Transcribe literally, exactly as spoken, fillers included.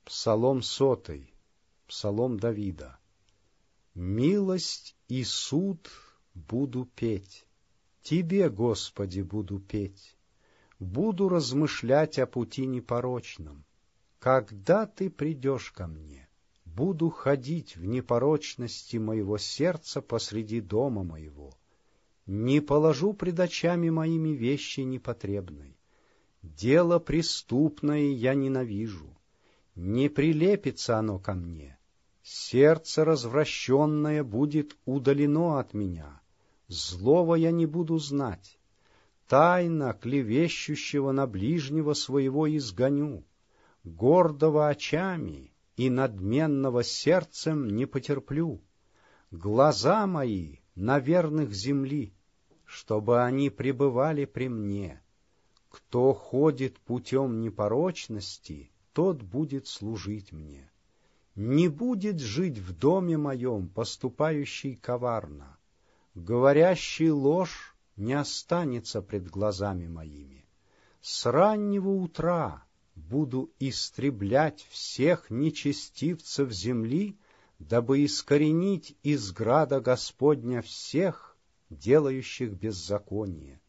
Псалом сотый, псалом Давида. Милость и суд буду петь, Тебе, Господи, буду петь, буду размышлять о пути непорочном. Когда Ты придешь ко мне, буду ходить в непорочности моего сердца посреди дома моего. Не положу пред очами моими вещи непотребной. Дело преступное я ненавижу, не прилепится оно ко мне. Сердце развращенное будет удалено от меня, злого я не буду знать. Тайно клевещущего на ближнего своего изгоню, гордого очами и надменного сердцем не потерплю. Глаза мои на верных земли, чтобы они пребывали при мне. Кто ходит путем непорочности, тот будет служить мне. Не будет жить в доме моем поступающий коварно, говорящий ложь не останется пред глазами моими. С раннего утра буду истреблять всех нечестивцев земли, дабы искоренить из града Господня всех, делающих беззаконие.